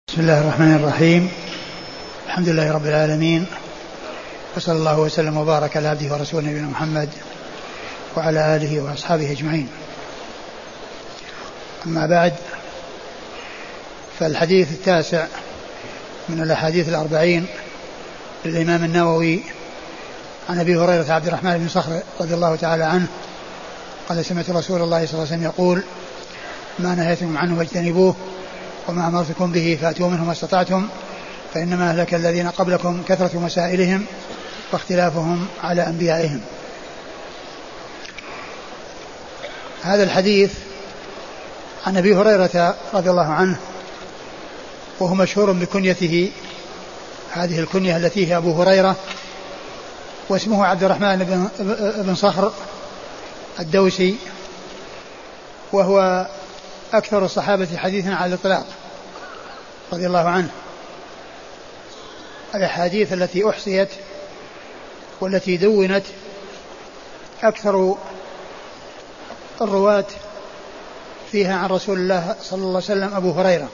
بسم الله الرحمن الرحيم. الحمد لله رب العالمين، وصلى الله وسلم وبارك على عبده ورسوله نبينا محمد وعلى آله وأصحابه أجمعين. أما بعد، فالحديث التاسع من الأحاديث الأربعين للإمام النووي عن أبي هريرة عبد الرحمن بن صخر رضي الله تعالى عنه قال: سمعت رسول الله صلى الله عليه وسلم يقول: ما نهيتكم عنه فاجتنبوه، وما أمرتكم به فأتوا منه ما استطعتم، فإنما أهلك الذين قبلكم كثرة مسائلهم واختلافهم على أنبيائهم. هذا الحديث عن أبي هريرة رضي الله عنه، وهو مشهور بكنيته، هذه الكنية التي هي أبو هريرة، واسمه عبد الرحمن بن صخر الدوسي، وهو أكثر الصحابة حديثا على الإطلاق رضي الله عنه. الأحاديث التي أحصيت والتي دونت أكثر الرواة فيها عن رسول الله صلى الله عليه وسلم أبو هريرة،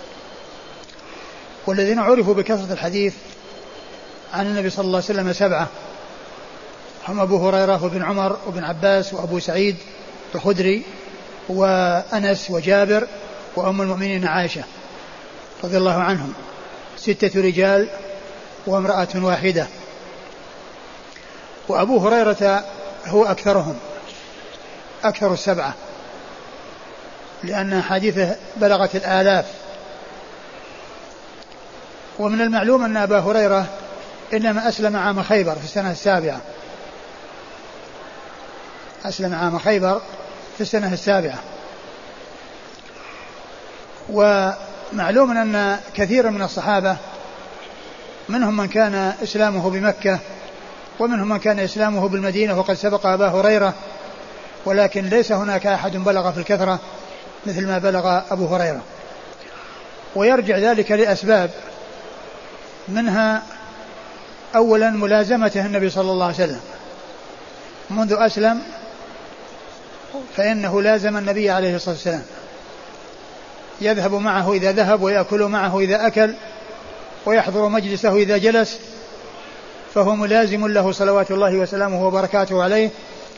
والذين عرفوا بكثرة الحديث عن النبي صلى الله عليه وسلم 7 هم أبو هريرة وابن عمر وابن عباس وأبو سعيد الخدري وأنس وجابر وأم المؤمنين عائشة رضي الله عنهم، 6 رجال وامرأة واحدة. وأبو هريرة هو أكثرهم، أكثر 7، لأن حديثه بلغت الآلاف. ومن المعلوم أن أبا هريرة إنما أسلم عام خيبر في السنة 7، أسلم عام خيبر في السنة 7. ومعلوم أن كثير من الصحابة منهم من كان إسلامه بمكة، ومنهم من كان إسلامه بالمدينة، وقد سبق أبا هريرة، ولكن ليس هناك أحد بلغ في الكثرة مثل ما بلغ أبو هريرة. ويرجع ذلك لأسباب، منها أولا ملازمته النبي صلى الله عليه وسلم منذ أسلم، فإنه لازم النبي عليه الصلاة والسلام، يذهب معه إذا ذهب، ويأكل معه إذا أكل، ويحضر مجلسه إذا جلس، فهو ملازم له صلوات الله وسلامه وبركاته عليه.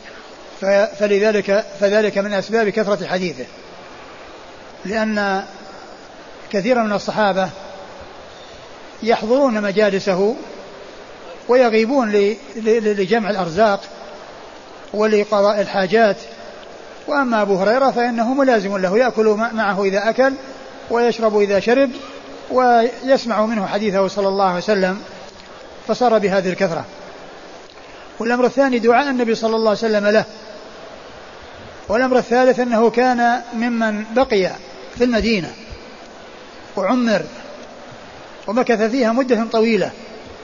فذلك من أسباب كثرة حديثه، لأن كثيرا من الصحابة يحضرون مجالسه ويغيبون لجمع الأرزاق ولقضاء الحاجات. وأما أبو هريرة فإنه ملازم له، يأكل معه إذا أكل، ويشرب إذا شرب، ويسمع منه حديثه صلى الله عليه وسلم، فصار بهذه الكثرة. والأمر الثاني دعاء النبي صلى الله عليه وسلم له. والأمر الثالث أنه كان ممن بقي في المدينة وعمر ومكث فيها مدة طويلة،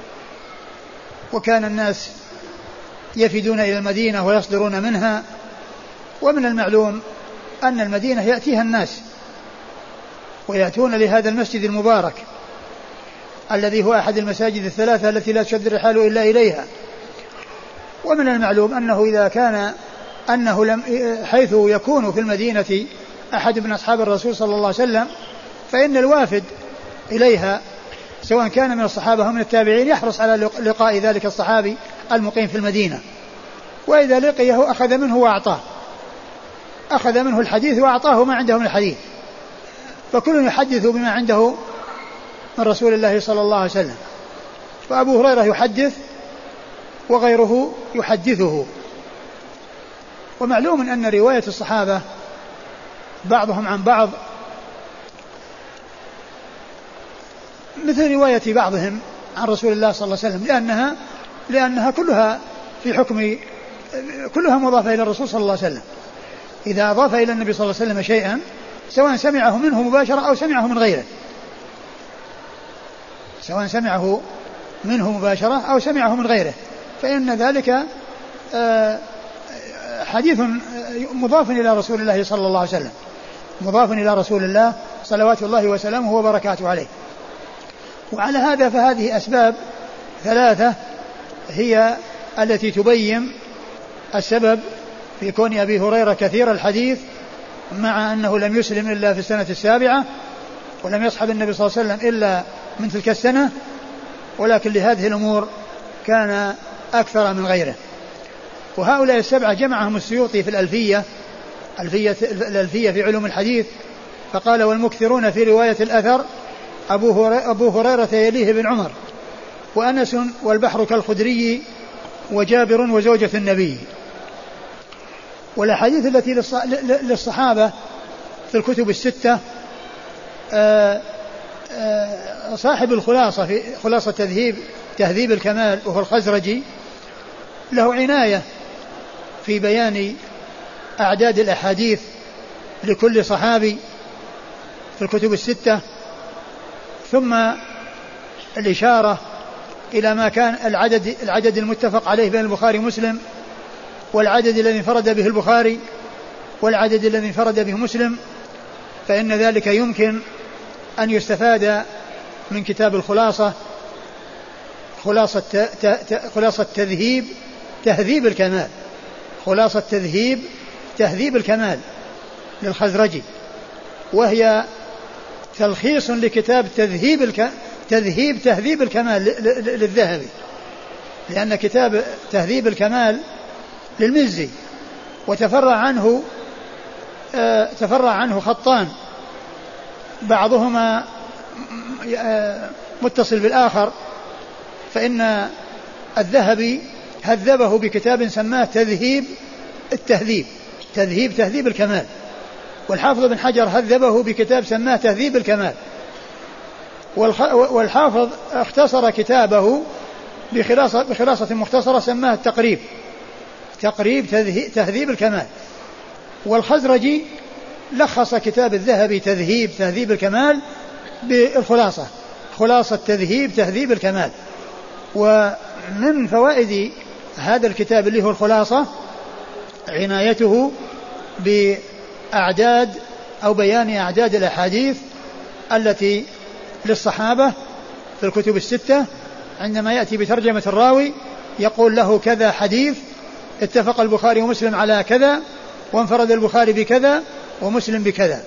وكان الناس يفدون إلى المدينة ويصدرون منها. ومن المعلوم أن المدينة يأتيها الناس ويأتون لهذا المسجد المبارك الذي هو أحد المساجد 3 التي لا تشد الرحال إلا إليها. ومن المعلوم أنه إذا كان حيث يكون في المدينة أحد من أصحاب الرسول صلى الله عليه وسلم، فإن الوافد إليها سواء كان من الصحابة أو من التابعين يحرص على لقاء ذلك الصحابي المقيم في المدينة، وإذا لقيه أخذ منه وأعطاه، أخذ منه الحديث وأعطاه ما عنده من الحديث، فكل يحدث بما عنده من رسول الله صلى الله عليه وسلم. فأبو هريرة يحدث وغيره يحدثه. ومعلوم أن رواية الصحابة بعضهم عن بعض مثل رواية بعضهم عن رسول الله صلى الله عليه وسلم، لأنها كلها في حكم، كلها مضافة إلى الرسول صلى الله عليه وسلم. إذا أضاف إلى النبي صلى الله عليه وسلم شيئا سواء سمعه منه مباشرة أو سمعه من غيره، سواء سمعه منه مباشرة أو سمعه من غيره، فإن ذلك حديث مضاف إلى رسول الله صلى الله عليه وسلم، مضاف إلى رسول الله صلوات الله وسلامه وبركاته عليه. وعلى هذا فهذه أسباب 3 هي التي تبين السبب في كون أبي هريرة كثير الحديث، مع أنه لم يسلم إلا في السنة 7، ولم يصحب النبي صلى الله عليه وسلم إلا من تلك السنة، ولكن لهذه الأمور كان أكثر من غيره. وهؤلاء السبعة جمعهم السيوطي في الألفية في علوم الحديث، فقال: والمكثرون في رواية الأثر أبو هريرة يليه بن عمر، وأنس، والبحر كالخدري، وجابر، وزوجة النبي. والأحاديث التي للصحابة في الكتب الستة صاحب الخلاصة في خلاصة تهذيب الكمال وهو الخزرجي له عناية في بيان أعداد الأحاديث لكل صحابي في الكتب الستة، ثم الإشارة إلى ما كان العدد المتفق عليه بين البخاري ومسلم، والعدد الذي انفرد به البخاري، والعدد الذي انفرد به مسلم، فإن ذلك يمكن أن يستفاد من كتاب الخلاصة، خلاصة تهذيب الكمال، خلاصة تهذيب الكمال للخزرجي، وهي تلخيص لكتاب تهذيب الكمال للذهبي، لأن كتاب تهذيب الكمال للمزي، وتفرع عنه خطان بعضهما متصل بالآخر، فإن الذهبي هذبه بكتاب سماه تهذيب الكمال، والحافظ بن حجر هذبه بكتاب سماه تهذيب الكمال، والحافظ اختصر كتابه بخلاصة مختصرة سماه تقريب تهذيب الكمال. والخزرجي لخص كتاب الذهبي تهذيب الكمال بالخلاصة، خلاصة تهذيب الكمال. ومن فوائد هذا الكتاب اللي هو الخلاصة عنايته بأعداد أو بيان أعداد الأحاديث التي للصحابة في الكتب الستة، عندما يأتي بترجمة الراوي يقول له كذا حديث اتفق البخاري ومسلم على كذا، وانفرد البخاري بكذا ومسلم بكذا.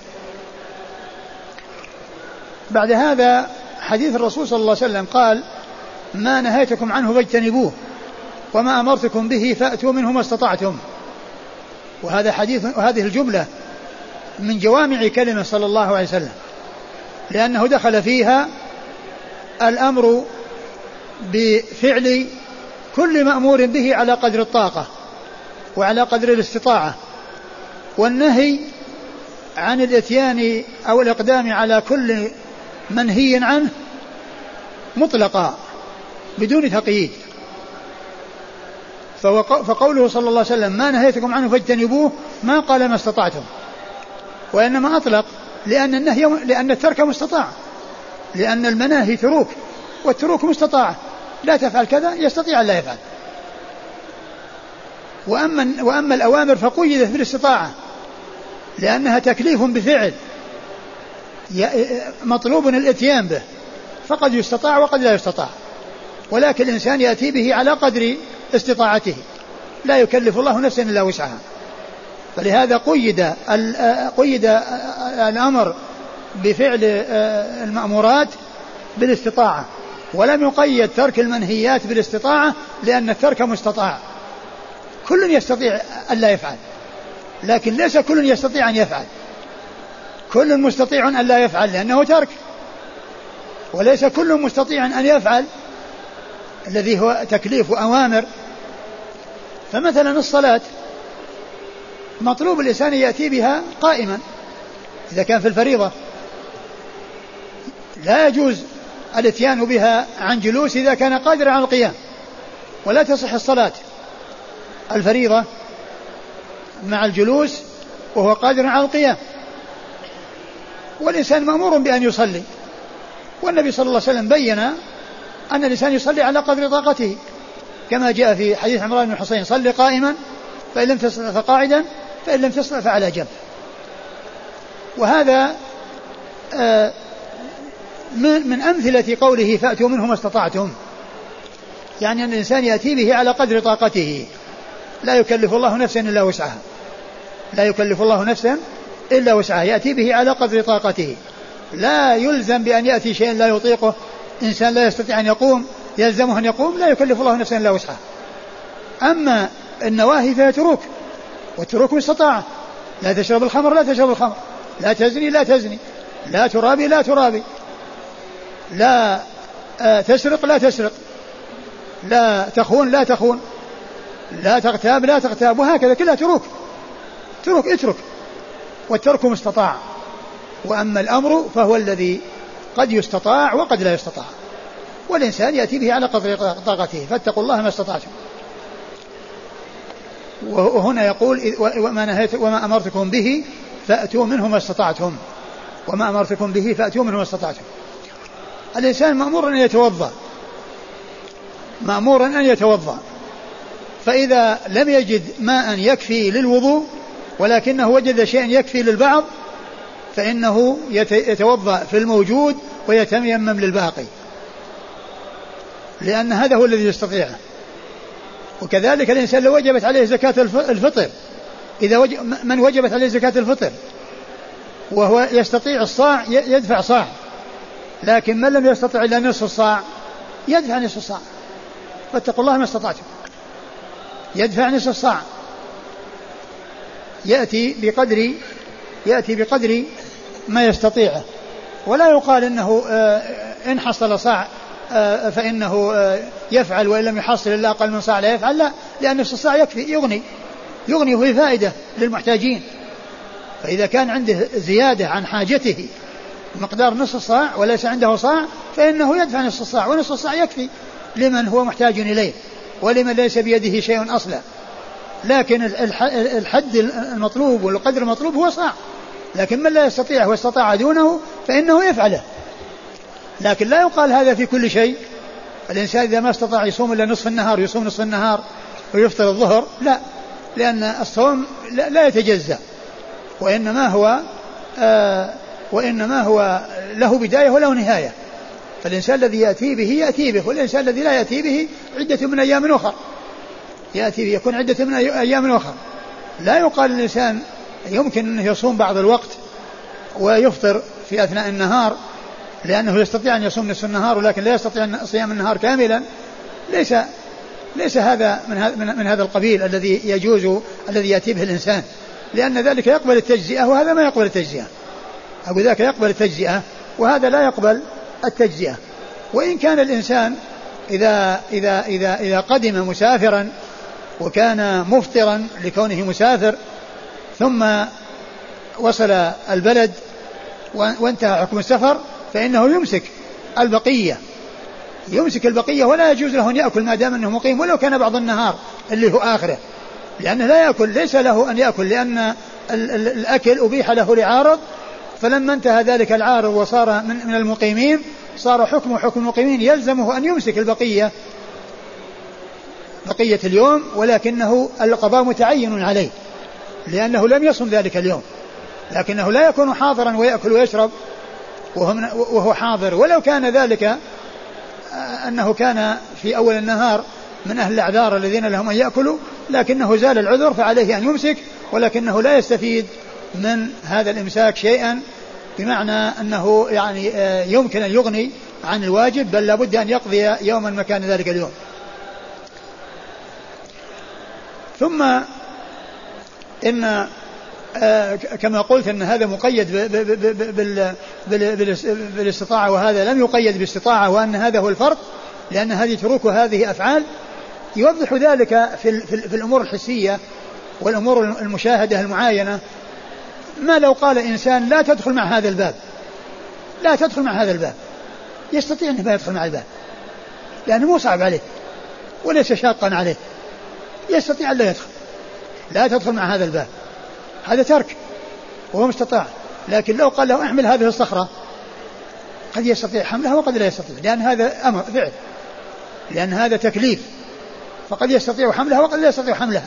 بعد هذا حديث الرسول صلى الله عليه وسلم قال: ما نهيتكم عنه فاجتنبوه، وما أمرتكم به فأتوا منه ما استطعتم. وهذا حديث، وهذه الجملة من جوامع كلمة صلى الله عليه وسلم، لأنه دخل فيها الأمر بفعل كل مأمور به على قدر الطاقة وعلى قدر الاستطاعة، والنهي عن الاتيان أو الإقدام على كل منهي عنه مطلقا بدون تقييد. فقوله صلى الله عليه وسلم: ما نهيتكم عنه فاجتنبوه، ما قال ما استطعتم، وإنما أطلق لأن الترك مستطاع، لأن المناهي تروك، والتروك مستطاع، لا تفعل كذا يستطيع أن لا يفعل. وأما الأوامر فقيدت بالاستطاعة، لأنها تكليف بفعل مطلوب الاتيان به، فقد يستطاع وقد لا يستطاع، ولكن الإنسان يأتي به على قدر استطاعته، لا يكلف الله نفسا إلا وسعها. فلهذا قيد الأمر بفعل المأمورات بالاستطاعة، ولم يقيد ترك المنهيات بالاستطاعة، لأن الترك مستطاع، كل يستطيع أن لا يفعل، لكن ليس كل يستطيع أن يفعل، كل مستطيع أن لا يفعل لأنه ترك، وليس كل مستطيع أن يفعل الذي هو تكليف وأوامر. فمثلا الصلاة مطلوب الإنسان يأتي بها قائما إذا كان في الفريضة، لا يجوز الاتيان بها عن جلوس إذا كان قادرا على القيام، ولا تصح الصلاة الفريضة مع الجلوس وهو قادر على القيام. والإنسان مأمور بأن يصلي، والنبي صلى الله عليه وسلم بين أن الإنسان يصلي على قدر طاقته، كما جاء في حديث عمران بن حسين: صلي قائما فإن لم تستطع فقاعدا فإن لم تستطع فعلى جنب. وهذا من أمثلة قوله فأتوا منه ما استطعتم، يعني أن الإنسان يأتي به على قدر طاقته، لا يكلف الله نفسا إلا وسعها، لا يكلف الله نفسا إلا وسعها، يأتي به على قدر طاقته. لا يلزم بأن يأتي شيء لا يطيقه. إنسان لا يستطيع أن يقوم يلزمه أن يقوم، لا يكلف الله نفسا إلا وسعها. أما النواهي فهي تروك، والتروك باستطاعة. لا تشرب الخمر لا تشرب الخمر، لا تزني لا تزني، لا ترابي لا ترابي، لا تسرق لا تسرق، لا تخون لا تخون، لا تغتاب لا تغتاب، وهكذا كلها تروك. اترك، والترك مستطاع. وأما الأمر فهو الذي قد يستطاع وقد لا يستطاع، والإنسان يأتي به على قدر طاقته، فاتقوا الله ما استطعتم. وهنا يقول وما أمرتكم به فأتوا منه ما استطعتم. وما أمرتكم به فأتوا منه ما استطعتم. الإنسان مأمور أن يتوضأ، فإذا لم يجد ماء يكفي للوضوء ولكنه وجد شيئا يكفي للبعض فإنه يتوضأ في الموجود ويتيمم للباقي، لأن هذا هو الذي يستطيعه. وكذلك الإنسان لو وجبت عليه زكاة الفطر، من وجبت عليه زكاة الفطر وهو يستطيع الصاع يدفع صاع، لكن من لم يستطع إلا نصف الصاع يدفع نصف الصاع. فاتقوا الله ما استطعتم. يدفع نصف الصاع، يأتي بقدر ما يستطيعه، ولا يقال إنه إن حصل صاع فإنه يفعل، وإن لم يحصل إلا أقل من صاع لا يفعل. لا، لأن نصف الصاع يكفي، يغني وفي فائدة للمحتاجين. فإذا كان عنده زيادة عن حاجته مقدار نصف الصاع وليس عنده صاع فإنه يدفع نصف الصاع، ونصف الصاع يكفي لمن هو محتاج إليه ولمن ليس بيده شيء أصلا. لكن الحد المطلوب والقدر المطلوب هو صاع، لكن من لا يستطيع واستطاع دونه فإنه يفعله. لكن لا يقال هذا في كل شيء. الإنسان إذا ما استطاع يصوم إلا نصف النهار يصوم نصف النهار ويفطر الظهر، لا، لأن الصوم لا يتجزأ، وإنما هو له بداية وله نهاية. فالإنسان الذي يأتي به، والإنسان الذي لا يأتي به عدة من أيام أخرى، يكون عدة من أيام أخرى. لا يقال الإنسان يمكن أنه يصوم بعض الوقت ويفطر في أثناء النهار لأنه يستطيع أن يصوم نصف النهار ولكن لا يستطيع صيام النهار كاملا. ليس هذا من هذا القبيل الذي يجوز الذي يأتي به الإنسان، لأن ذلك يقبل التجزئة وهذا ما يقبل التجزئة. أقول ذاك يقبل التجزئة وهذا لا يقبل التجزئة. وإن كان الإنسان إذا قدم مسافرا وكان مفطرا لكونه مسافر ثم وصل البلد وانتهى حكم السفر فإنه يمسك البقية ولا يجوز له أن يأكل ما دام أنه مقيم ولو كان بعض النهار اللي هو آخره، لأنه لا يأكل، ليس له أن يأكل، لأن الأكل أبيح له لعارض، فلما انتهى ذلك العارض وصار من المقيمين صار حكم المقيمين، يلزمه أن يمسك بقية اليوم، ولكنه القضاء متعين عليه لأنه لم يصم ذلك اليوم، لكنه لا يكون حاضرا ويأكل ويشرب وهو حاضر، ولو كان ذلك أنه كان في أول النهار من أهل الأعذار الذين لهم أن يأكلوا، لكنه زال العذر فعليه أن يمسك، ولكنه لا يستفيد من هذا الإمساك شيئا، بمعنى أنه يعني يمكن أن يغني عن الواجب، بل لابد أن يقضي يوما مكان ذلك اليوم. ثم إن كما قلت أن هذا مقيد بالاستطاعة وهذا لم يقيد بالاستطاعة، وأن هذا هو الفرق، لأن هذه تروك وهذه أفعال. يوضح ذلك في الأمور الحسية والأمور المشاهدة المعاينة. ما لو قال إنسان لا تدخل مع هذا الباب، يستطيع أنه لا يدخل مع الباب لأنه مو صعب عليه وليس شاقا عليه، يستطيع أن لا يدخل، لا تدخل مع هذا الباب، هذا ترك وهو مستطاع. لكن لو قال له احمل هذه الصخرة قد يستطيع حملها وقد لا يستطيع، لأن هذا أمر فعل، لأن هذا تكليف، فقد يستطيع حملها وقد لا يستطيع حملها.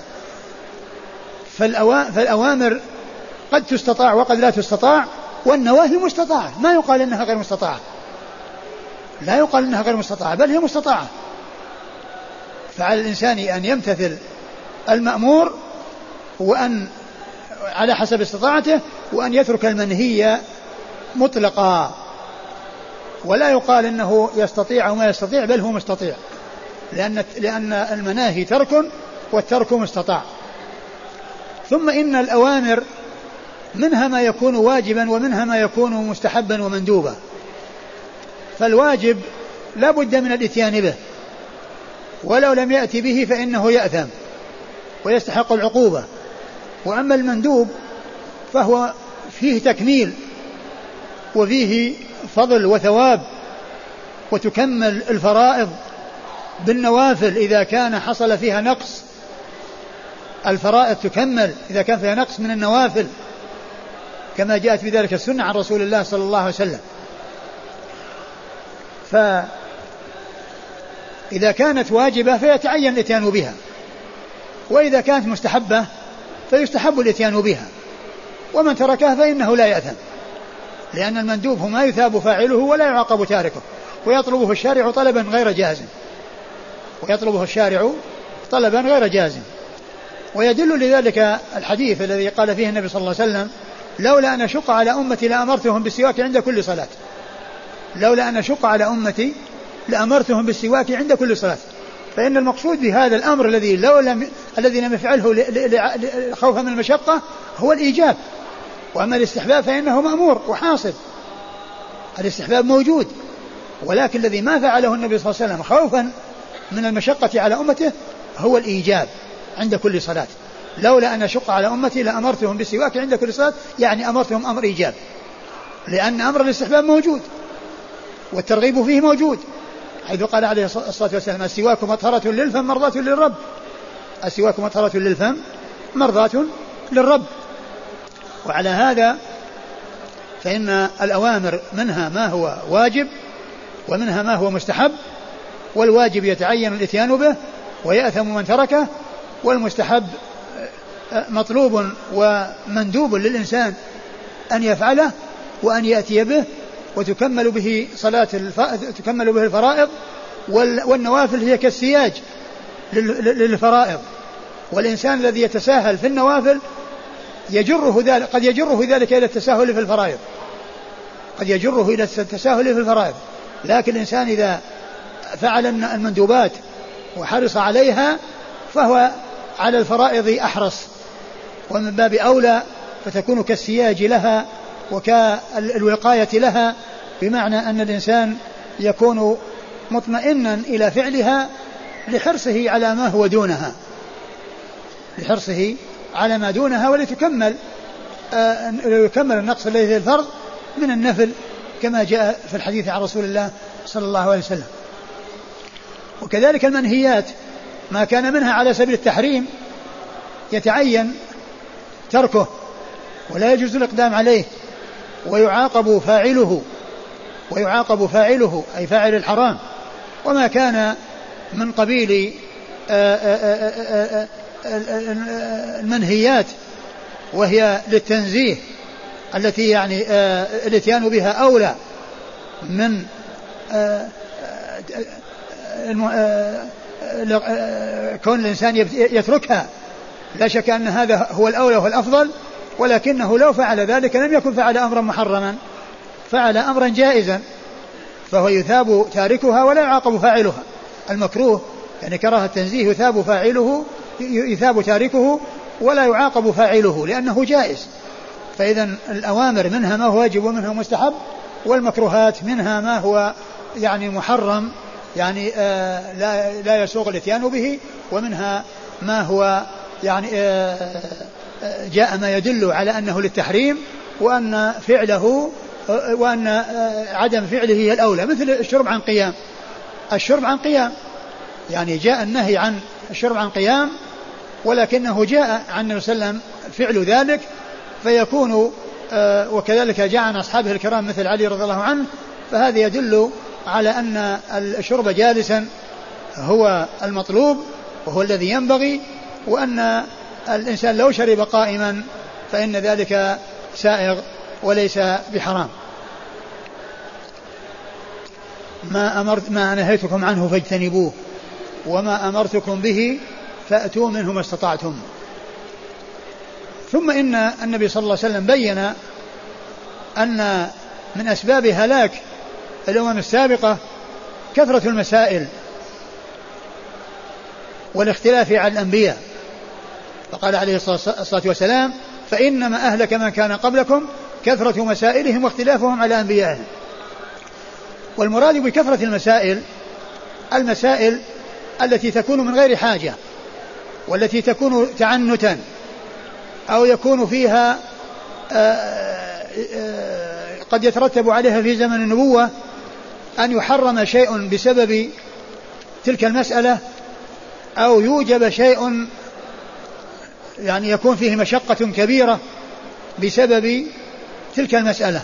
فالأوامر قد تستطاع وقد لا تستطاع، والنواهي مستطاعة، ما يقال إنها غير مستطاعة، لا يقال إنها غير مستطاعة، بل هي مستطاعة. فعلى الإنسان أن يمتثل المأمور وأن على حسب استطاعته، وأن يترك المنهي مطلقا، ولا يقال إنه يستطيع أو ما يستطيع، بل هو مستطيع، لأن المناهي ترك والترك مستطاع. ثم إن الأوامر منها ما يكون واجبا ومنها ما يكون مستحبا ومندوبا، فالواجب لا بد من الاتيان به، ولو لم يأتي به فإنه يأثم ويستحق العقوبة. وأما المندوب فهو فيه تكميل وفيه فضل وثواب، وتكمل الفرائض بالنوافل إذا كان حصل فيها نقص، الفرائض تكمل إذا كان فيها نقص من النوافل، كما جاءت بذلك السنة عن رسول الله صلى الله عليه وسلم. فإذا كانت واجبة فيتعين الاتيان بها، وإذا كانت مستحبة فيستحب الاتيان بها، ومن تركها فإنه لا يأثم، لأن المندوب هو ما يثاب فاعله ولا يعاقب تاركه، ويطلبه الشارع طلبا غير جازم، ويدل لذلك الحديث الذي قال فيه النبي صلى الله عليه وسلم: لولا أن أشق على أمتي لأمرتهم بالسواك عند كل صلاة. لولا أن أشق على أمتي لأمرتهم بالسواك عند كل صلاة. فإن المقصود بهذا الأمر الذي لم يفعله خوفا من المشقة هو الإيجاب، وأما الاستحباب فإنه مأمور وحاصل، الاستحباب موجود، ولكن الذي ما فعله النبي صلى الله عليه وسلم خوفا من المشقة على أمته هو الإيجاب عند كل صلاة. لولا أن أشق على أمتي لأمرتهم بالسواك عند كل صلاة، يعني أمرتهم أمر إيجاب، لأن أمر الاستحباب موجود والترغيب فيه موجود، حيث قال عليه الصلاة والسلام: السواك مطهرة للفم مرضاة للرب. السواك مطهرة للفم مرضاة للرب. وعلى هذا فإن الأوامر منها ما هو واجب ومنها ما هو مستحب، والواجب يتعين الاتيان به ويأثم من تركه، والمستحب مطلوب ومندوب للإنسان أن يفعله وأن يأتي به، وتكمل به تكمل به الفرائض، والنوافل هي كالسياج للفرائض، والإنسان الذي يتساهل في النوافل قد يجره ذلك إلى التساهل في الفرائض، لكن الإنسان إذا فعل المندوبات وحرص عليها فهو على الفرائض أحرص، ومن باب أولى فتكون كالسياج لها وكالوقاية لها، بمعنى أن الإنسان يكون مطمئنا إلى فعلها لحرصه على ما هو دونها، ولتكمل النقص الذي في الفرض من النفل، كما جاء في الحديث عن رسول الله صلى الله عليه وسلم. وكذلك المنهيات ما كان منها على سبيل التحريم يتعين تركه ولا يجوز الإقدام عليه، ويعاقب فاعله أي فاعل الحرام. وما كان من قبيل المنهيات وهي للتنزيه التي يعني الاتيان بها أولى من كون الإنسان يتركها، لا شك أن هذا هو الأولى والأفضل، ولكنه لو فعل ذلك لم يكن فعل أمرا محرما، فعل أمرا جائزا، فهو يثاب تاركها ولا يعاقب فاعلها. المكروه يعني كراهة التنزيه يثاب تاركه ولا يعاقب فاعله لأنه جائز. فإذا الأوامر منها ما هو واجب ومنها مستحب، والمكروهات منها ما هو يعني محرم، يعني لا يسوغ الاتيان به، ومنها ما هو يعني جاء ما يدل على أنه للتحريم، وأن عدم فعله هي الأولى، مثل الشرب عن قيام، يعني جاء النهي عن الشرب عن قيام، ولكنه جاء عن النبي صلى الله عليه وسلم فعل ذلك فيكون وكذلك جاء عن أصحابه الكرام مثل علي رضي الله عنه، فهذا يدل على أن الشرب جالسا هو المطلوب وهو الذي ينبغي، وأن الإنسان لو شرب قائما فإن ذلك سائغ وليس بحرام. ما نهيتكم عنه فاجتنبوه، وما أمرتكم به فأتوا منه ما استطعتم. ثم إن النبي صلى الله عليه وسلم بين أن من أسباب هلاك الأمم السابقة كثرة المسائل والاختلاف على الأنبياء. فقال عليه الصلاة والسلام: فإنما أهلك من كان قبلكم كثرة مسائلهم واختلافهم على أنبيائهم. والمراد بكثرة المسائل التي تكون من غير حاجة، والتي تكون تعنتا، أو يكون فيها قد يترتب عليها في زمن النبوة أن يحرم شيء بسبب تلك المسألة، أو يوجب شيء يعني يكون فيه مشقة كبيرة بسبب تلك المسألة،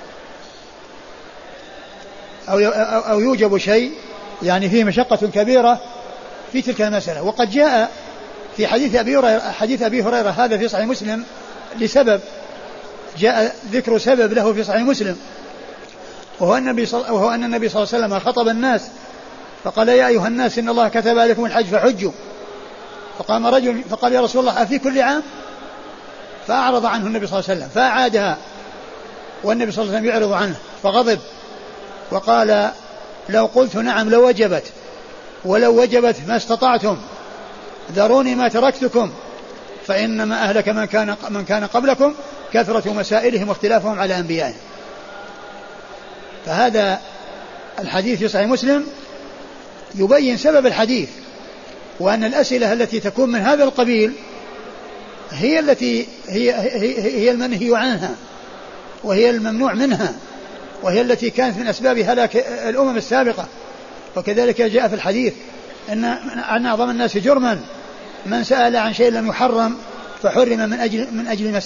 أو يوجب شيء يعني فيه مشقة كبيرة في تلك المسألة. وقد جاء في حديث أبي هريرة هذا في صحيح مسلم لسبب، جاء ذكر سبب له في صحيح مسلم، وهو أن النبي صلى الله عليه وسلم خطب الناس فقال: يا أيها الناس إن الله كتب عليكم الحج فحجوا. فقام رجل فقال: يا رسول الله أفي كل عام؟ فأعرض عنه النبي صلى الله عليه وسلم فأعادها، والنبي صلى الله عليه وسلم يعرض عنه فغضب وقال: لو قلت نعم لوجبت، ولو وجبت ما استطعتم، ذروني ما تركتكم، فإنما أهلك من كان قبلكم كثرة مسائلهم واختلافهم على أنبيائهم. فهذا الحديث في صحيح مسلم يبين سبب الحديث، وأن الأسئلة التي تكون من هذا القبيل هي التي هي المنهي عنها، وهي الممنوع منها، وهي التي كانت من أسباب هلاك الأمم السابقة. وكذلك جاء في الحديث أن أعظم الناس جرما من سأل عن شيء لم يحرم فحرم من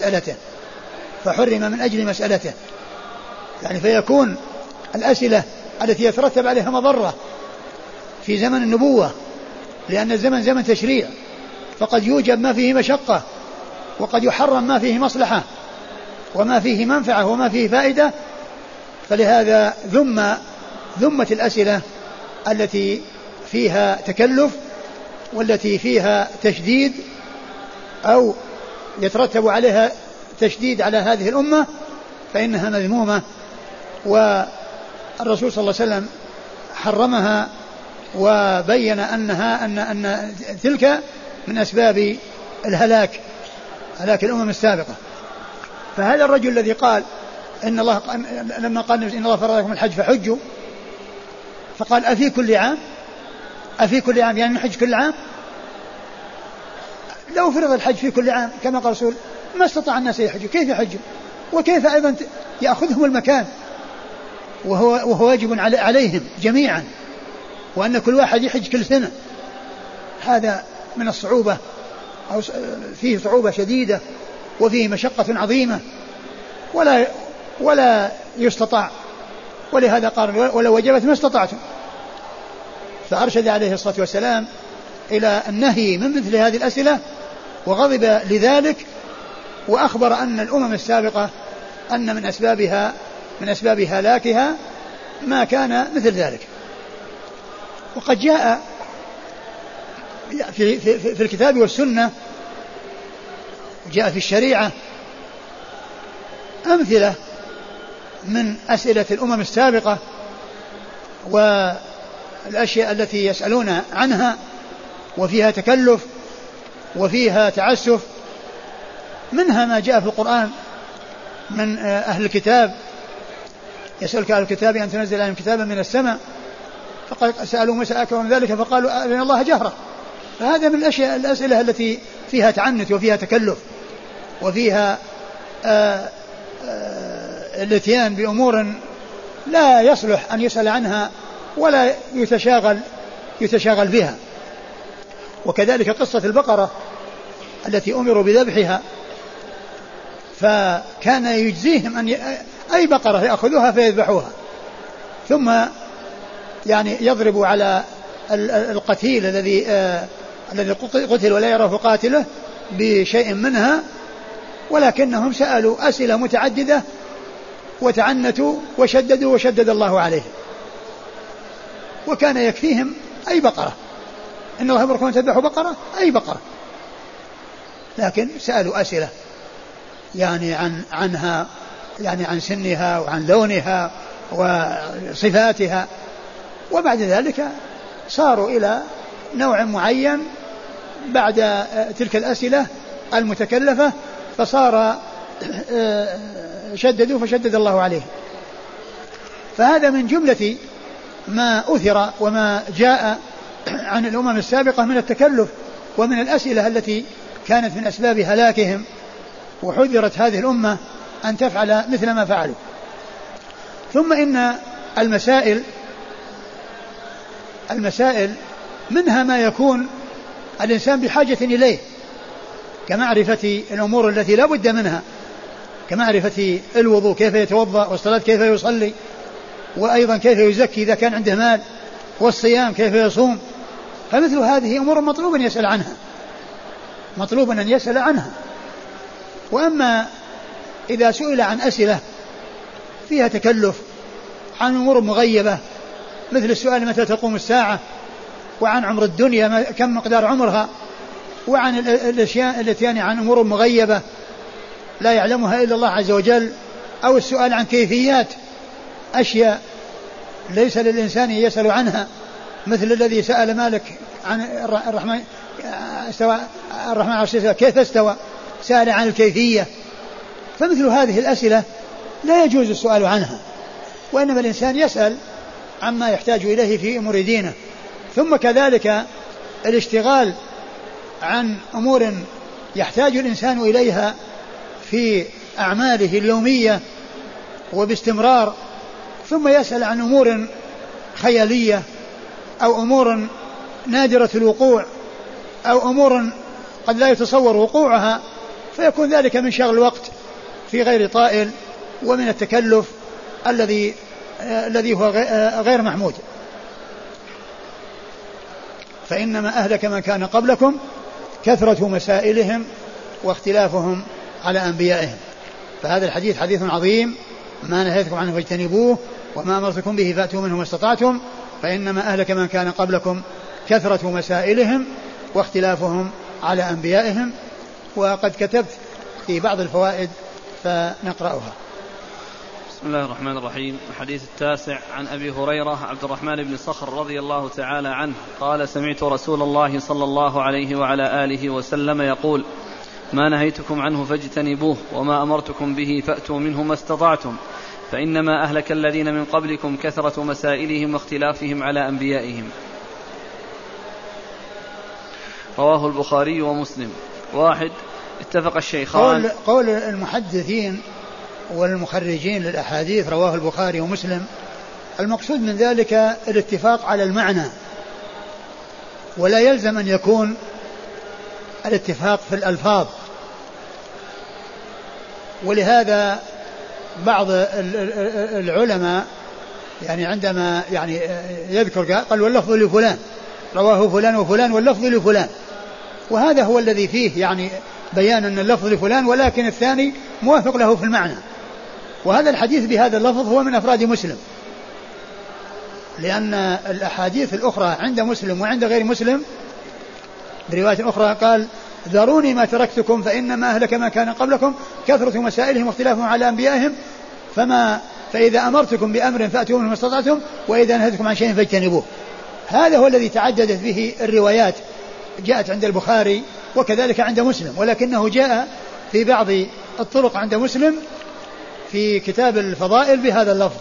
أجل مسألته. يعني فيكون الأسئلة التي يترتب عليها مضرة في زمن النبوة، لأن الزمن زمن تشريع، فقد يوجب ما فيه مشقة، وقد يحرم ما فيه مصلحة وما فيه منفعة وما فيه فائدة. فلهذا ذمت الأسئلة التي فيها تكلف، والتي فيها تشديد أو يترتب عليها تشديد على هذه الأمة، فإنها مذمومة، والرسول صلى الله عليه وسلم حرمها وبين أن تلك من أسباب هلاك الأمم السابقة. فهذا الرجل الذي قال إن الله لما قال إن الله فرض لكم الحج فحجوا، فقال أفي كل عام يعني نحج كل عام؟ لو فرض الحج في كل عام كما قال الرسول ما استطاع الناس يحجوا، كيف يحجوا؟ وكيف أيضا يأخذهم المكان وهو واجب عليهم جميعا، وأن كل واحد يحج كل سنة؟ هذا من الصعوبة، أو فيه صعوبة شديدة وفيه مشقة عظيمة ولا يستطاع. ولهذا قال: ولو وجبت ما استطعتم. فأرشد عليه الصلاة والسلام إلى النهي من مثل هذه الأسئلة، وغضب لذلك، وأخبر أن الأمم السابقة أن من أسباب هلاكها ما كان مثل ذلك. وقد جاء في الكتاب والسنة، جاء في الشريعة أمثلة من أسئلة الأمم السابقة والأشياء التي يسألون عنها وفيها تكلف وفيها تعسف. منها ما جاء في القرآن من أهل الكتاب: يسألك أهل الكتاب أن تنزل عليهم كتابا من السماء، فقد سألوا موسى أكبر من ذلك فقالوا أرنا الله جهرة. فهذا من الأسئلة التي فيها تعنت وفيها تكلف وفيها الاتيان بأمور لا يصلح أن يسأل عنها ولا يتشاغل بها. وكذلك قصة البقرة التي أمروا بذبحها، فكان يجزيهم أن أي بقرة يأخذوها فيذبحوها، ثم يعني يضرب على القتيل الذي قتل ولا يعرف قاتله بشيء منها، ولكنهم سألوا أسئلة متعددة وتعنتوا وشدد الله عليهم. وكان يكفيهم أي بقرة، إن الله يأمركم أن تذبحوا بقرة، أي بقرة، لكن سألوا أسئلة يعني عنها يعني عن سنها وعن لونها وصفاتها، وبعد ذلك صاروا إلى نوع معين بعد تلك الأسئلة المتكلفة، فصار شددوا فشدد الله عليه. فهذا من جملة ما أثر وما جاء عن الأمم السابقة من التكلف ومن الأسئلة التي كانت من أسباب هلاكهم، وحذرت هذه الأمة أن تفعل مثل ما فعلوا. ثم إن المسائل منها ما يكون الإنسان بحاجة إليه، كمعرفة الأمور التي لا بد منها، كمعرفة الوضوء كيف يتوضأ، والصلاة كيف يصلي، وأيضا كيف يزكي إذا كان عنده مال، والصيام كيف يصوم. فمثل هذه أمور مطلوب أن يسأل عنها، مطلوب أن يسأل عنها. وأما إذا سئل عن أسئلة فيها تكلف عن أمور مغيبة، مثل السؤال متى تقوم الساعة، وعن عمر الدنيا كم مقدار عمرها، وعن الأشياء التي يعني عن أمور مغيبة لا يعلمها إلا الله عز وجل، أو السؤال عن كيفيات أشياء ليس للإنسان يسأل عنها، مثل الذي سأل مالك عن الرحمن استوى الرحمن على العرش كيف استوى، سأل عن الكيفية. فمثل هذه الأسئلة لا يجوز السؤال عنها، وإنما الإنسان يسأل عما يحتاج إليه في أمور دينه. ثم كذلك الاشتغال عن أمور يحتاج الإنسان إليها في أعماله اليومية وباستمرار، ثم يسأل عن أمور خيالية أو أمور نادرة الوقوع أو أمور قد لا يتصور وقوعها، فيكون ذلك من شغل الوقت في غير طائل ومن التكلف الذي هو غير محمود. فإنما أهلك من كان قبلكم كثرة مسائلهم واختلافهم على أنبيائهم. فهذا الحديث حديث عظيم، ما نهيتكم عنه فاجتنبوه وما أمرتكم به فأتوا منه ما استطعتم. فإنما أهلك من كان قبلكم كثرة مسائلهم واختلافهم على أنبيائهم. وقد كتبت في بعض الفوائد فنقرأها. بسم الله الرحمن الرحيم. الحديث التاسع عن أبي هريرة عبد الرحمن بن صخر رضي الله تعالى عنه قال: سمعت رسول الله صلى الله عليه وعلى آله وسلم يقول: ما نهيتكم عنه فاجتنبوه وما أمرتكم به فأتوا منه ما استطعتم، فإنما أهلك الذين من قبلكم كثرة مسائلهم واختلافهم على أنبيائهم. رواه البخاري ومسلم. واحد، اتفق الشيخان. قول المحدثين والمخرجين للأحاديث رواه البخاري ومسلم، المقصود من ذلك الاتفاق على المعنى، ولا يلزم أن يكون الاتفاق في الألفاظ. ولهذا بعض العلماء يعني عندما يعني يذكر قال واللفظ لفلان، رواه فلان وفلان واللفظ لفلان، وهذا هو الذي فيه يعني بيان أن اللفظ لفلان ولكن الثاني موافق له في المعنى. وهذا الحديث بهذا اللفظ هو من أفراد مسلم، لأن الأحاديث الأخرى عند مسلم وعند غير مسلم برواية أخرى قال: ذروني ما تركتكم فإنما أهلك ما كان قبلكم كثرة مسائلهم واختلافهم على أنبيائهم، فإذا أمرتكم بأمر فأتوا منه ما استطعتم وإذا نهيتكم عن شيء فاجتنبوه. هذا هو الذي تعددت به الروايات، جاءت عند البخاري وكذلك عند مسلم، ولكنه جاء في بعض الطرق عند مسلم في كتاب الفضائل بهذا اللفظ،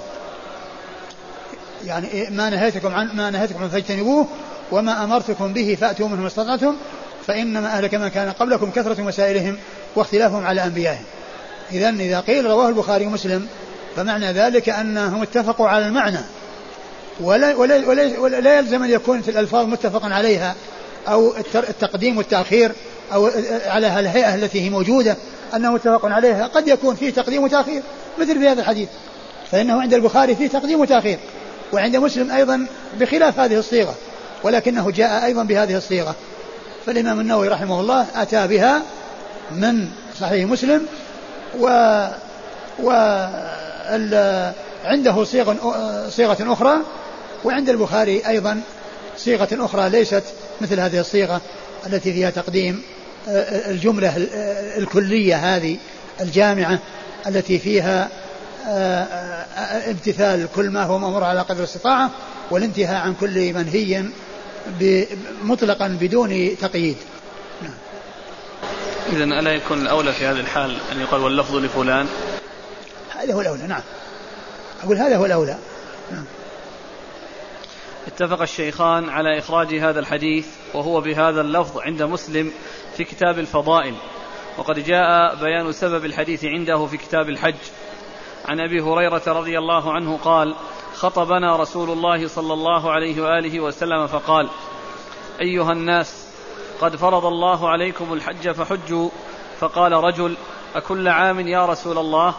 يعني ما نهيتكم فاجتنبوه وما أمرتكم به فأتوا منه ما استطعتم، فإنما أهلك من كان قبلكم كثرة مسائلهم واختلافهم على أنبيائهم. إذن إذا قيل رواه البخاري ومسلم فمعنى ذلك أنهم اتفقوا على المعنى، ولا يلزم أن يكون في الألفاظ متفق عليها أو التقديم والتأخير أو على الهيئة التي هي موجودة أنه متفق عليها. قد يكون فيه تقديم وتأخير مثل في هذا الحديث، فإنه عند البخاري فيه تقديم وتأخير، وعند مسلم أيضا بخلاف هذه الصيغة، ولكنه جاء أيضا بهذه الصيغة. فالإمام النووي رحمه الله أتى بها من صحيح مسلم، عنده صيغة أخرى، وعند البخاري أيضا صيغة أخرى ليست مثل هذه الصيغة التي فيها تقديم الجملة الكلية هذه الجامعة التي فيها امتثال كل ما هو مأمور على قدر الاستطاعة، والانتهاء عن كل منهي مطلقا بدون تقييد. إذن ألا يكون الأولى في هذه الحال أن يقال واللفظ لفلان؟ هذا هو الأولى. نعم، أقول هذا هو الأولى. نعم. اتفق الشيخان على إخراج هذا الحديث وهو بهذا اللفظ عند مسلم في كتاب الفضائل، وقد جاء بيان سبب الحديث عنده في كتاب الحج. عن أبي هريرة رضي الله عنه قال: خطبنا رسول الله صلى الله عليه وآله وسلم فقال: أيها الناس، قد فرض الله عليكم الحج فحجوا. فقال رجل: أكل عام يا رسول الله؟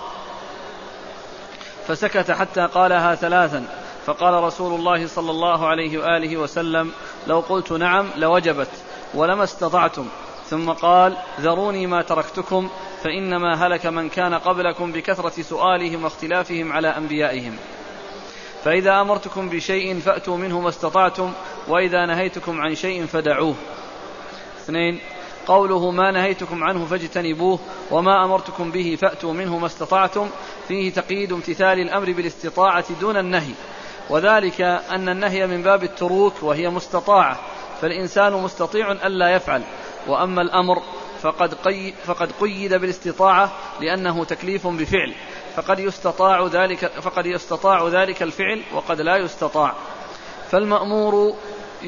فسكت حتى قالها ثلاثا، فقال رسول الله صلى الله عليه وآله وسلم: لو قلت نعم لوجبت ولما استطعتم. ثم قال: ذروني ما تركتكم، فإنما هلك من كان قبلكم بكثرة سؤالهم واختلافهم على أنبيائهم. فإذا أمرتكم بشيء فأتوا منه ما استطعتم، وإذا نهيتكم عن شيء فدعوه. 2. قوله ما نهيتكم عنه فاجتنبوه وما أمرتكم به فأتوا منه ما استطعتم فيه تقييد امتثال الأمر بالاستطاعة دون النهي، وذلك أن النهي من باب التروك وهي فالإنسان مستطيع ألا يفعل، وأما الأمر فقد قيد بالاستطاعة لأنه تكليف بفعل، فقد يستطاع ذلك الفعل وقد لا يستطاع. فالمأمور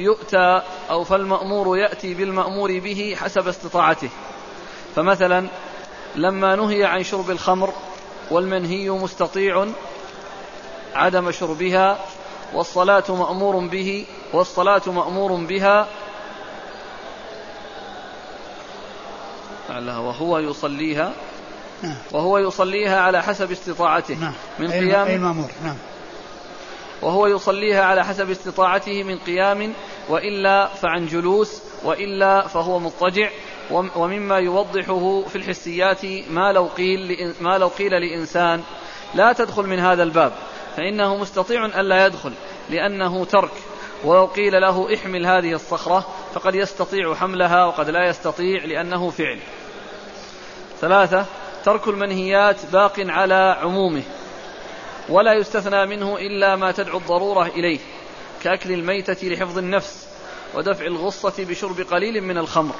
يأتي بالمأمور به حسب استطاعته. فمثلا لما نهي عن شرب الخمر والمنهي مستطيع عدم شربها، والصلاة مأمور بها وهو يصليها على حسب استطاعته من قيام، وهو يصليها على حسب استطاعته من قيام، وإلا فعن جلوس، وإلا فهو مضطجع. ومما يوضحه في الحسيات ما لو قيل لإنسان لا تدخل من هذا الباب فإنه مستطيع ألا يدخل لأنه ترك، ولو قيل له احمل هذه الصخرة فقد يستطيع حملها وقد لا يستطيع لأنه فعل. 3. ترك المنهيات باق على عمومه، ولا يستثنى منه إلا ما تدعو الضرورة إليه، كأكل الميتة لحفظ النفس، ودفع الغصة بشرب قليل من الخمر.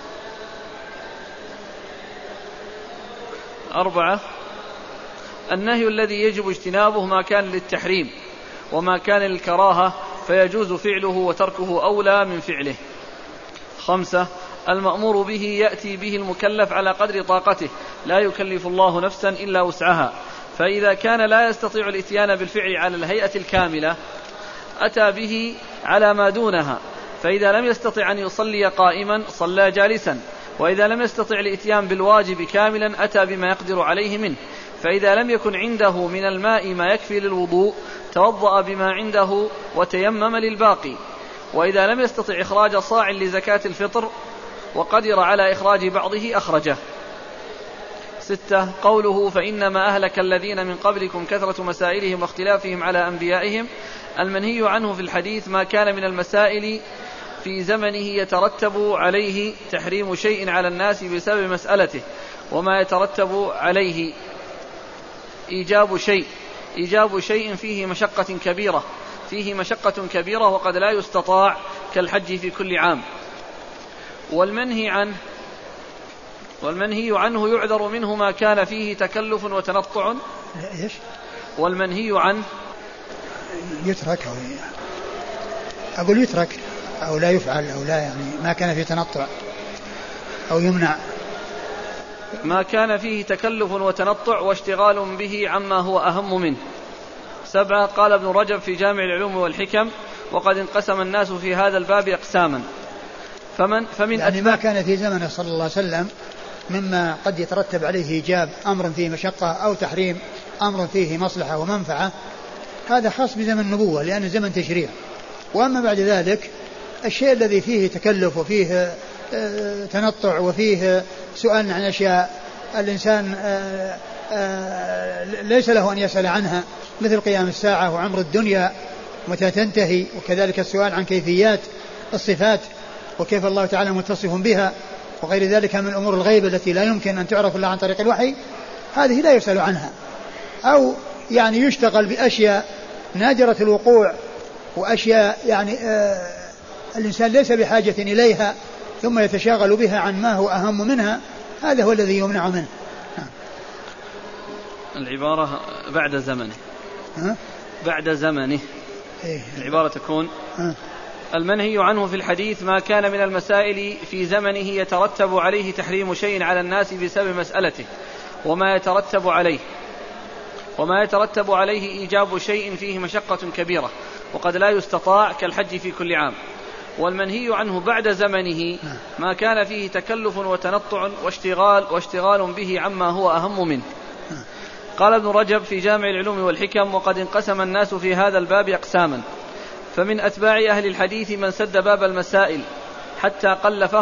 4. النهي الذي يجب اجتنابه ما كان للتحريم، وما كان للكراهة فيجوز فعله وتركه أولى من فعله. 5. المأمور به يأتي به المكلف على قدر طاقته، لا يكلف الله نفسا إلا وسعها، فإذا كان لا يستطيع الإتيان بالفعل على الهيئة الكاملة أتى به على ما دونها، فإذا لم يستطع أن يصلي قائما صلى جالسا، وإذا لم يستطع الإتيان بالواجب كاملا أتى بما يقدر عليه منه، فإذا لم يكن عنده من الماء ما يكفي للوضوء توضأ بما عنده وتيمم للباقي، وإذا لم يستطع إخراج صاع لزكاة الفطر وقدر على إخراج بعضه أخرجه. 6. قوله فإنما أهلك الذين من قبلكم كثرة مسائلهم واختلافهم على أنبيائهم، المنهي عنه في الحديث ما كان من المسائل في زمنه يترتب عليه تحريم شيء على الناس بسبب مسألته، وما يترتب عليه إيجاب شيء فيه مشقة كبيرة وقد لا يستطاع كالحج في كل عام. والمنهي عنه يعذر منه ما كان فيه تكلف وتنطع. والمنهي عنه يترك أو لا يفعل أو لا، يعني ما كان فيه تنطع أو يمنع، ما كان فيه تكلف وتنطع واشتغال به عما هو أهم منه. 7. قال ابن رجب في جامع العلوم والحكم: وقد انقسم الناس في هذا الباب أقساما، فمن يعني ما كان في زمنه صلى الله عليه وسلم مما قد يترتب عليه إيجاب أمر فيه مشقة أو تحريم أمر فيه مصلحة ومنفعة، هذا خاص بزمن النبوة لأنه زمن تشريع. وأما بعد ذلك الشيء الذي فيه تكلف وفيه تنطع وفيه سؤال عن أشياء الإنسان ليس له أن يسأل عنها، مثل قيام الساعة وعمر الدنيا متى تنتهي، وكذلك السؤال عن كيفيات الصفات وكيف الله تعالى متصف بها وغير ذلك من أمور الغيب التي لا يمكن أن تعرف إلا عن طريق الوحي، هذه لا يسأل عنها. أو يعني يشتغل بأشياء نادرة الوقوع وأشياء يعني الإنسان ليس بحاجة إليها ثم يتشاغل بها عن ما هو أهم منها، هذا هو الذي يمنع منه. العبارة بعد زمنه. بعد زمنه. العبارة تكون المنهي عنه في الحديث ما كان من المسائل في زمنه يترتب عليه تحريم شيء على الناس بسبب مسألته وما يترتب عليه إيجاب شيء فيه مشقة كبيرة وقد لا يستطاع كالحج في كل عام. والمنهي عنه بعد زمنه ما كان فيه تكلف وتنطع واشتغال به عما هو أهم منه. قال ابن رجب في جامع العلوم والحكم: وقد انقسم الناس في هذا الباب أقساما، فمن أتباع أهل الحديث من سد باب المسائل حتى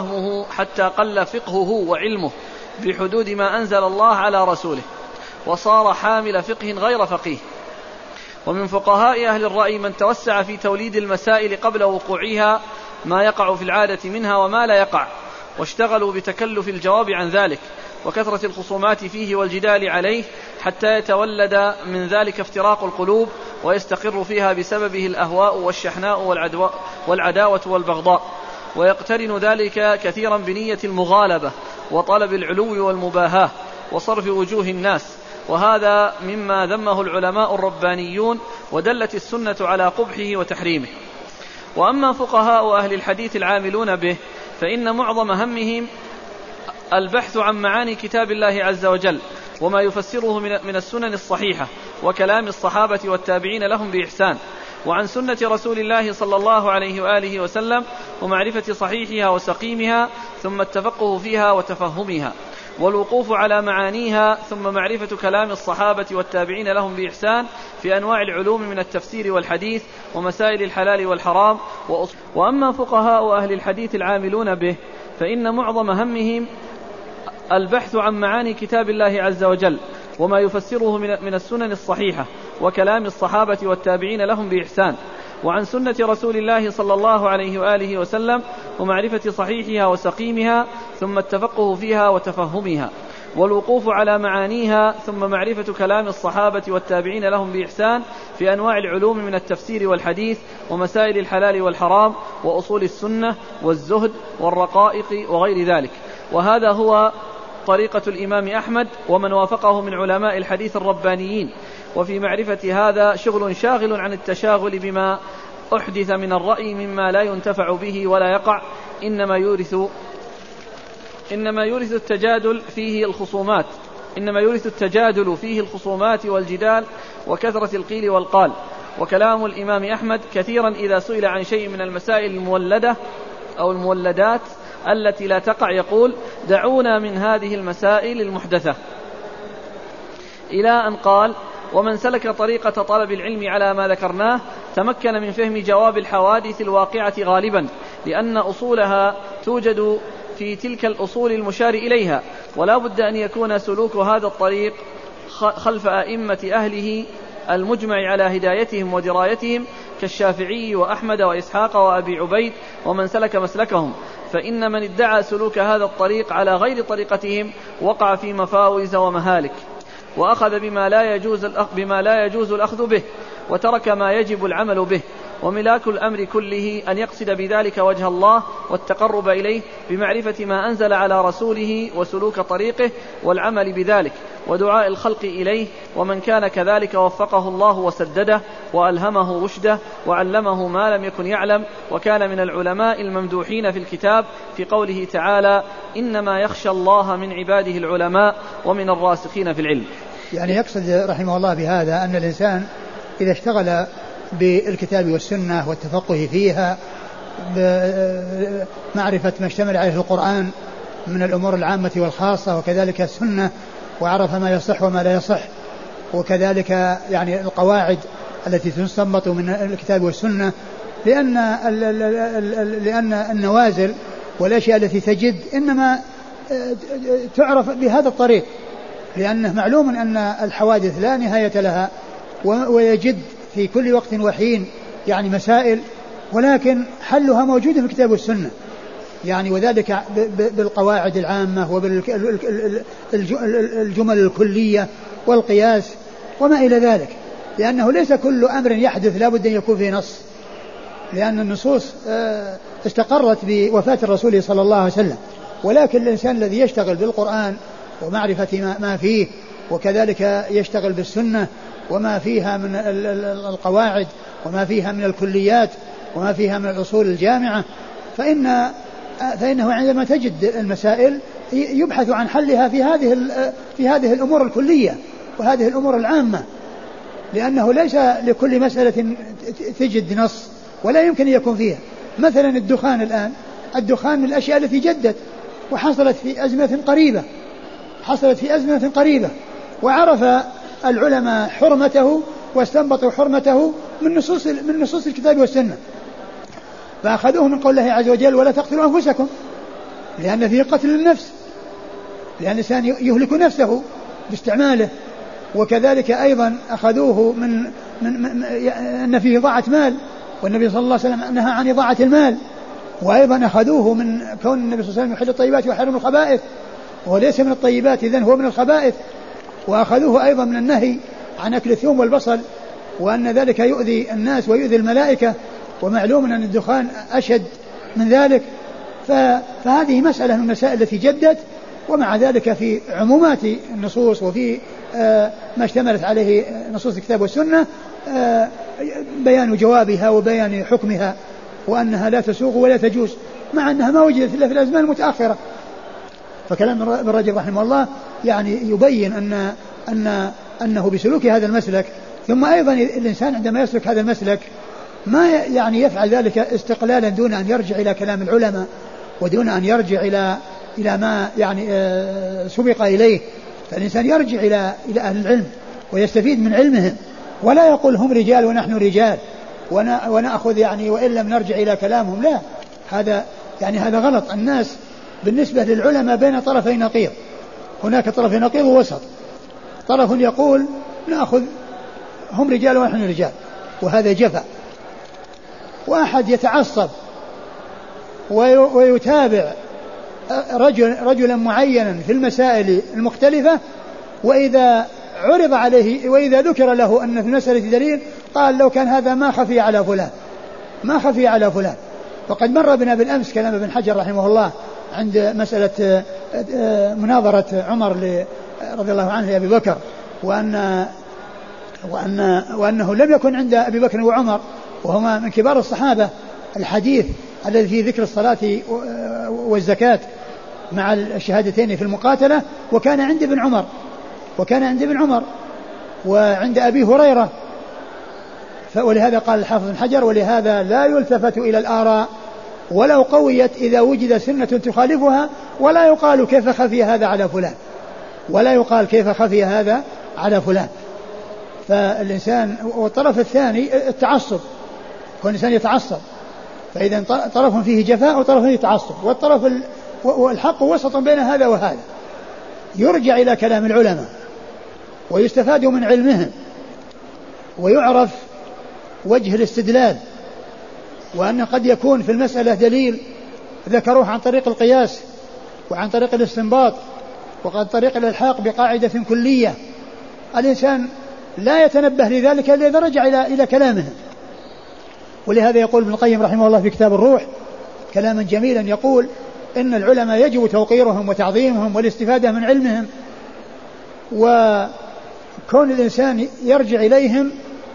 قل فقهه وعلمه بحدود ما أنزل الله على رسوله وصار حامل فقه غير فقيه. ومن فقهاء أهل الرأي من توسع في توليد المسائل قبل وقوعها ما يقع في العادة منها وما لا يقع، واشتغلوا بتكلف الجواب عن ذلك وكثرة الخصومات فيه والجدال عليه حتى يتولد من ذلك افتراق القلوب ويستقر فيها بسببه الأهواء والشحناء والعداوة والبغضاء، ويقترن ذلك كثيرا بنية المغالبة وطلب العلو والمباهاة وصرف وجوه الناس، وهذا مما ذمه العلماء الربانيون ودلت السنة على قبحه وتحريمه. وأما فقهاء أهل الحديث العاملون به فإن معظم همهم البحث عن معاني كتاب الله عز وجل وما يفسره من السنن الصحيحة وكلام الصحابة والتابعين لهم بإحسان، وعن سنة رسول الله صلى الله عليه وآله وسلم ومعرفة صحيحها وسقيمها ثم التفقه فيها وتفهمها والوقوف على معانيها ثم معرفة كلام الصحابة والتابعين لهم بإحسان في أنواع العلوم من التفسير والحديث ومسائل الحلال والحرام. وأما فقهاء أهل الحديث العاملون به فإن معظم همهم البحث عن معاني كتاب الله عز وجل وما يفسره من السنن الصحيحة وكلام الصحابة والتابعين لهم بإحسان، وعن سنة رسول الله صلى الله عليه وآله وسلم ومعرفة صحيحها وسقيمها ثم التفقه فيها وتفهمها والوقوف على معانيها ثم معرفة كلام الصحابة والتابعين لهم بإحسان في أنواع العلوم من التفسير والحديث ومسائل الحلال والحرام وأصول السنة والزهد والرقائق وغير ذلك. وهذا هو طريقة الإمام أحمد ومن وافقه من علماء الحديث الربانيين. وفي معرفة هذا شغل شاغل عن التشاغل بما أحدث من الرأي مما لا ينتفع به ولا يقع، إنما يورث التجادل فيه الخصومات والجدال وكثرة القيل والقال. وكلام الإمام أحمد كثيرا إذا سئل عن شيء من المسائل المولدة أو المولدات التي لا تقع يقول: دعونا من هذه المسائل المحدثة، إلى أن قال: ومن سلك طريقة طلب العلم على ما ذكرناه تمكن من فهم جواب الحوادث الواقعة غالبا، لأن أصولها توجد في تلك الأصول المشار إليها، ولا بد أن يكون سلوك هذا الطريق خلف أئمة أهله المجمع على هدايتهم ودرايتهم كالشافعي وأحمد وإسحاق وأبي عبيد ومن سلك مسلكهم، فإن من ادعى سلوك هذا الطريق على غير طريقتهم وقع في مفاوز ومهالك، وأخذ بما لا يجوز الأخذ به وترك ما يجب العمل به. وملاك الأمر كله أن يقصد بذلك وجه الله والتقرب إليه بمعرفة ما أنزل على رسوله وسلوك طريقه والعمل بذلك ودعاء الخلق إليه، ومن كان كذلك وفقه الله وسدده وألهمه رشده وعلمه ما لم يكن يعلم، وكان من العلماء الممدوحين في الكتاب في قوله تعالى: إنما يخشى الله من عباده العلماء ومن الراسخين في العلم. يعني يقصد رحمه الله بهذا أن الإنسان إذا اشتغل بالكتاب والسنة والتفقه فيها بمعرفة ما اشتمل عليه القرآن من الأمور العامة والخاصة وكذلك السنة، وعرف ما يصح وما لا يصح، وكذلك يعني القواعد التي تستنبط من الكتاب والسنة، لأن النوازل والأشياء التي تجد إنما تعرف بهذا الطريق، لأنه معلوم أن الحوادث لا نهاية لها ويجد في كل وقت وحين يعني مسائل، ولكن حلها موجود في الكتاب والسنة، يعني وذلك بالقواعد العامة وبالجمل الكلية والقياس وما إلى ذلك، لأنه ليس كل أمر يحدث لا بد أن يكون فيه نص، لأن النصوص استقرت بوفاة الرسول صلى الله عليه وسلم. ولكن الإنسان الذي يشتغل بالقرآن ومعرفة ما فيه، وكذلك يشتغل بالسنة وما فيها من القواعد وما فيها من الكليات وما فيها من الأصول الجامعة، فإنه عندما تجد المسائل يبحث عن حلها في هذه الأمور الكلية وهذه الأمور العامة، لأنه ليس لكل مسألة تجد نص ولا يمكن أن يكون فيها. مثلا الدخان الآن، الدخان من الأشياء التي جدت وحصلت في أزمنة قريبة، وعرف العلماء حرمته واستنبطوا حرمته من نصوص الكتاب والسنة، فأخذوه من قول الله عز وجل ولا تقتلوا أنفسكم، لأن فيه قتل النفس، لأن الإنسان يهلك نفسه باستعماله. وكذلك أيضا أخذوه من أن فيه إضاعة مال، والنبي صلى الله عليه وسلم نهى عن إضاعة المال. وأيضا أخذوه من كون النبي صلى الله عليه وسلم يحل الطيبات ويحرم الخبائث، وليس من الطيبات إذن هو من الخبائث. وأخذوه أيضا من النهي عن أكل الثوم والبصل، وأن ذلك يؤذي الناس ويؤذي الملائكة، ومعلوم أن الدخان أشد من ذلك. فهذه مسألة من المسائل التي جدت، ومع ذلك في عمومات النصوص وفي ما اشتملت عليه نصوص الكتاب والسنة بيان جوابها وبيان حكمها، وأنها لا تسوغ ولا تجوز، مع أنها ما وجدت إلا في الأزمان المتأخرة. فكلام ابن رجب رحمه الله يعني يبين أنه بسلوك هذا المسلك. ثم أيضا الإنسان عندما يسلك هذا المسلك ما يعني يفعل ذلك استقلالا دون أن يرجع إلى كلام العلماء ودون أن يرجع إلى ما يعني سبق إليه. فالإنسان يرجع إلى أهل العلم ويستفيد من علمهم، ولا يقول هم رجال ونحن رجال ونأخذ يعني وإن لم نرجع إلى كلامهم. لا، هذا غلط. الناس بالنسبة للعلماء بين طرفي نقيض، هناك طرف نقيض ووسط. طرف يقول نأخذ هم رجال ونحن رجال، وهذا جفا. واحد يتعصب ويتابع رجلا معينا في المسائل المختلفة، وإذا عرض عليه وإذا ذكر له أن في المسألة دليل قال لو كان هذا ما خفي على فلان. وقد مر بنا بالأمس كلام ابن حجر رحمه الله عند مسألة مناظرة عمر رضي الله عنه لأبي بكر، وأنه لم يكن عند أبي بكر وعمر وهما من كبار الصحابة الحديث الذي فيه ذكر الصلاة والزكاة مع الشهادتين في المقاتلة، وكان عند ابن عمر وعند أبي هريرة. ولهذا قال الحافظ بن حجر ولهذا لا يلتفت إلى الآراء ولو قويت إذا وجد سنة تخالفها، ولا يقال كيف خفي هذا على فلان. فالإنسان والطرف الثاني التعصب، كل إنسان يتعصب، فإذا طرف فيه جفاء وطرف فيه تعصب، والحق وسط بين هذا وهذا. يرجع إلى كلام العلماء ويستفاد من علمهم، ويعرف وجه الاستدلال، وأن قد يكون في المسألة دليل ذكروه عن طريق القياس وعن طريق الاستنباط وعن طريق الإلحاق بقاعدة كلية. الإنسان لا يتنبه لذلك إلا إذا رجع إلى كلامهم. ولهذا يقول ابن القيم رحمه الله في كتاب الروح كلاما جميلا، يقول إن العلماء يجب توقيرهم وتعظيمهم والاستفادة من علمهم، وكون الإنسان يرجع إليهم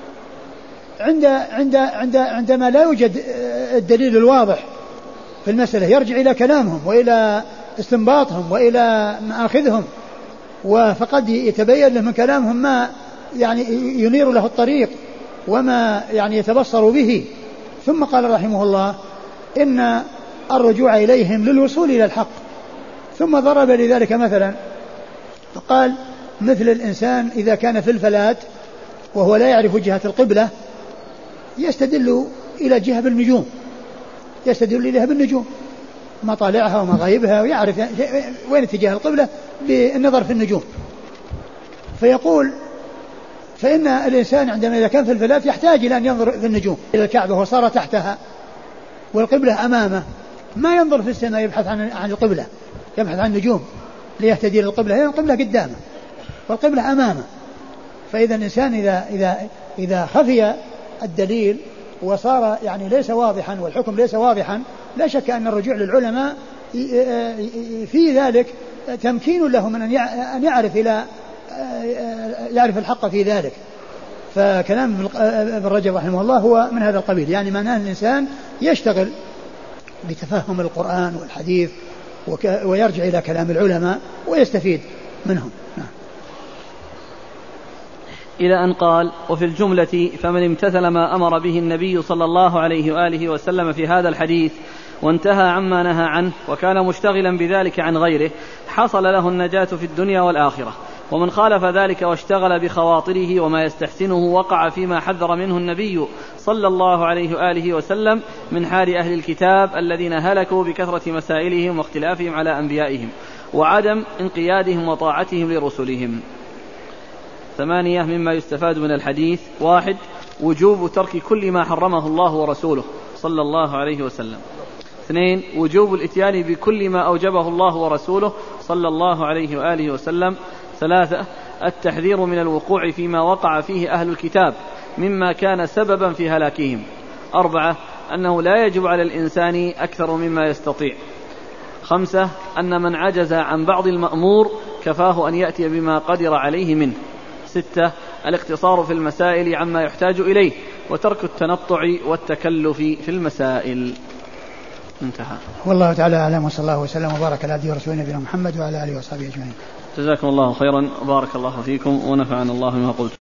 عندما لا يوجد الدليل الواضح في المسألة، يرجع إلى كلامهم وإلى استنباطهم وإلى مآخذهم، فقد يتبين له من كلامهم ما يعني ينير له الطريق وما يعني يتبصر به. ثم قال رحمه الله إن الرجوع إليهم للوصول إلى الحق. ثم ضرب لذلك مثلا فقال مثل الإنسان إذا كان في الفلاة وهو لا يعرف جهة القبلة يستدل إلى جهة بالنجوم، يستدل إليها بالنجوم، مطالعها ومغايبها، ويعرف وين اتجاه القبلة بالنظر في النجوم. فيقول فإن الإنسان عندما إذا كان في الفلاة يحتاج إلى أن ينظر في النجوم إلى الكعبة وصار تحتها والقبلة أمامه، ما ينظر في السماء يبحث عن القبلة، يبحث عن النجوم ليهتدي للقبلة، هي القبلة قدامه والقبلة أمامه. فإذا الإنسان إذا خفي الدليل وصار يعني ليس واضحا والحكم ليس واضحا، لا شك أن الرجوع للعلماء في ذلك تمكين له من أن يعرف الحق في ذلك. فكلام ابن رجب رحمه الله هو من هذا القبيل، يعني معناه أن الإنسان يشتغل بتفهم القرآن والحديث ويرجع إلى كلام العلماء ويستفيد منهم. إلى أن قال: وفي الجملة فمن امتثل ما أمر به النبي صلى الله عليه وآله وسلم في هذا الحديث وانتهى عما نهى عنه وكان مشتغلا بذلك عن غيره حصل له النجاة في الدنيا والآخرة. ومن خالف ذلك واشتغل بخواطره وما يستحسنه وقع فيما حذر منه النبي صلى الله عليه وآله وسلم من حال أهل الكتاب الذين هلكوا بكثرة مسائلهم واختلافهم على أنبيائهم وعدم انقيادهم وطاعتهم لرسلهم. 8 مما يستفاد من الحديث: 1. وجوب ترك كل ما حرمه الله ورسوله صلى الله عليه وسلم. 2. وجوب الإتيان بكل ما أوجبه الله ورسوله صلى الله عليه وآله وسلم. 3. التحذير من الوقوع فيما وقع فيه أهل الكتاب مما كان سببا في هلاكهم. 4. أنه لا يجب على الإنسان أكثر مما يستطيع. 5. أن من عجز عن بعض المأمور كفاه أن يأتي بما قدر عليه منه. 6. الاقتصار في المسائل عما يحتاج إليه وترك التنطع والتكلف في المسائل. انتهى. والله تعالى أعلم، وصلى الله وسلم وبارك على عبده ورسوله نبينا محمد وعلى آله وصحبه أجمعين. جزاكم الله خيرا، بارك الله فيكم ونفعنا الله بما قلتم.